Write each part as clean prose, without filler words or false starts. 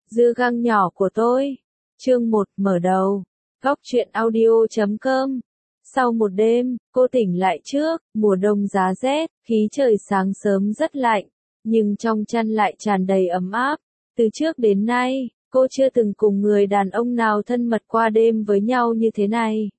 Dưa gang nhỏ của tôi. Chương 1 mở đầu. Góc truyện audio.com. Sau một đêm, cô tỉnh lại trước, mùa đông giá rét, khí trời sáng sớm rất lạnh, nhưng trong chăn lại tràn đầy ấm áp. Từ trước đến nay, cô chưa từng cùng người đàn ông nào thân mật qua đêm với nhau như thế này.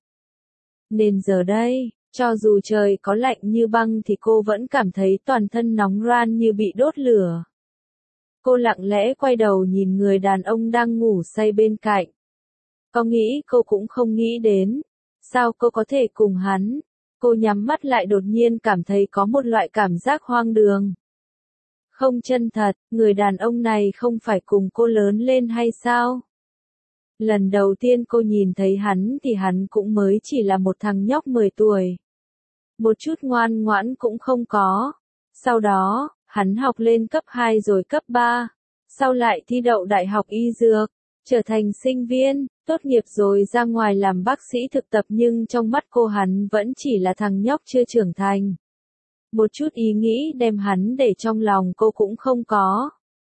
Nên giờ đây, cho dù trời có lạnh như băng thì cô vẫn cảm thấy toàn thân nóng ran như bị đốt lửa. Cô lặng lẽ quay đầu nhìn người đàn ông đang ngủ say bên cạnh. Có nghĩ cô cũng không nghĩ đến. Sao cô có thể cùng hắn? Cô nhắm mắt lại đột nhiên cảm thấy có một loại cảm giác hoang đường. Không chân thật, người đàn ông này không phải cùng cô lớn lên hay sao? Lần đầu tiên cô nhìn thấy hắn thì hắn cũng mới chỉ là một thằng nhóc 10 tuổi. Một chút ngoan ngoãn cũng không có. Sau đó, hắn học lên cấp 2 rồi cấp 3. Sau lại thi đậu đại học y dược, trở thành sinh viên, tốt nghiệp rồi ra ngoài làm bác sĩ thực tập, nhưng trong mắt cô hắn vẫn chỉ là thằng nhóc chưa trưởng thành. Một chút ý nghĩ đem hắn để trong lòng cô cũng không có.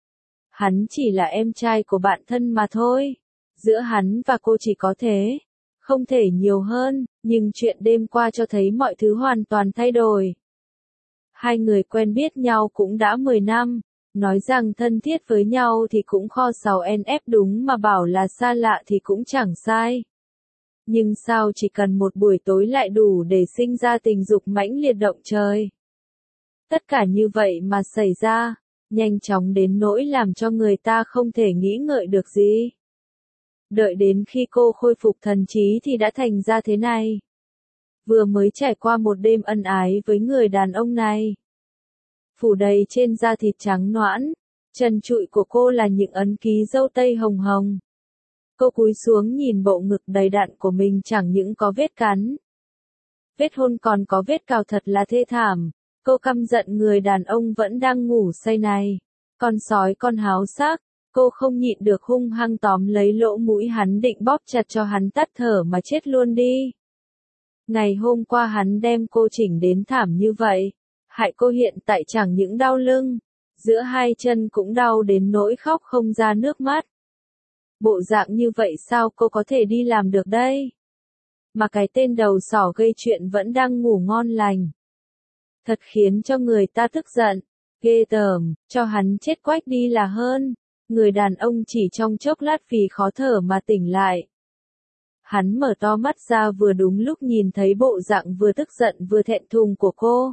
Hắn chỉ là em trai của bạn thân mà thôi. Giữa hắn và cô chỉ có thế. Không thể nhiều hơn, nhưng chuyện đêm qua cho thấy mọi thứ hoàn toàn thay đổi. Hai người quen biết nhau cũng đã 10 năm. Nói rằng thân thiết với nhau thì cũng kho sào NF đúng, mà bảo là xa lạ thì cũng chẳng sai. Nhưng sao chỉ cần một buổi tối lại đủ để sinh ra tình dục mãnh liệt động trời. Tất cả như vậy mà xảy ra, nhanh chóng đến nỗi làm cho người ta không thể nghĩ ngợi được gì. Đợi đến khi cô khôi phục thần trí thì đã thành ra thế này. Vừa mới trải qua một đêm ân ái với người đàn ông này. Phủ đầy trên da thịt trắng nõn, trần trụi của cô là những ấn ký râu tây hồng hồng. Cô cúi xuống nhìn bộ ngực đầy đặn của mình, chẳng những có vết cắn, vết hôn, còn có vết cào thật là thê thảm. Cô căm giận người đàn ông vẫn đang ngủ say này. Con sói con háo sắc, cô không nhịn được hung hăng tóm lấy lỗ mũi hắn định bóp chặt cho hắn tắt thở mà chết luôn đi. Ngày hôm qua hắn đem cô chỉnh đến thảm như vậy. Hại cô hiện tại chẳng những đau lưng, giữa hai chân cũng đau đến nỗi khóc không ra nước mắt. Bộ dạng như vậy sao cô có thể đi làm được đây? Mà cái tên đầu sỏ gây chuyện vẫn đang ngủ ngon lành. Thật khiến cho người ta tức giận, ghê tởm, cho hắn chết quách đi là hơn. Người đàn ông chỉ trong chốc lát vì khó thở mà tỉnh lại. Hắn mở to mắt ra vừa đúng lúc nhìn thấy bộ dạng vừa tức giận vừa thẹn thùng của cô.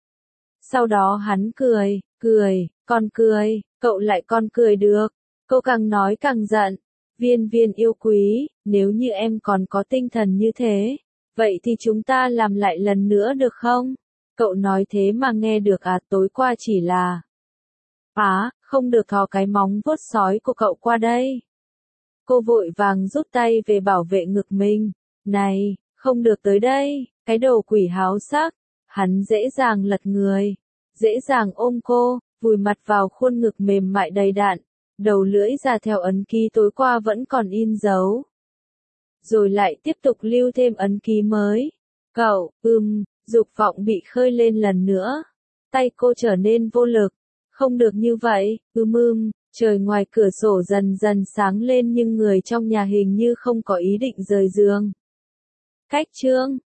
Sau đó hắn cười, con cười, cậu lại con cười được. Cô càng nói càng giận. Viên viên yêu quý, nếu như em còn có tinh thần như thế, vậy thì chúng ta làm lại lần nữa được không? Cậu nói thế mà nghe được à? Tối qua chỉ là không được thò cái móng vuốt sói của cậu qua đây. Cô vội vàng rút tay về bảo vệ ngực mình. Này, không được tới đây, cái đồ quỷ háo sắc. Hắn dễ dàng lật người, dễ dàng ôm cô, vùi mặt vào khuôn ngực mềm mại đầy đặn, đầu lưỡi ra theo ấn ký tối qua vẫn còn in dấu. Rồi lại tiếp tục lưu thêm ấn ký mới. Cậu, dục vọng bị khơi lên lần nữa. Tay cô trở nên vô lực. Không được như vậy, trời ngoài cửa sổ dần dần sáng lên nhưng người trong nhà hình như không có ý định rời giường. Cách chương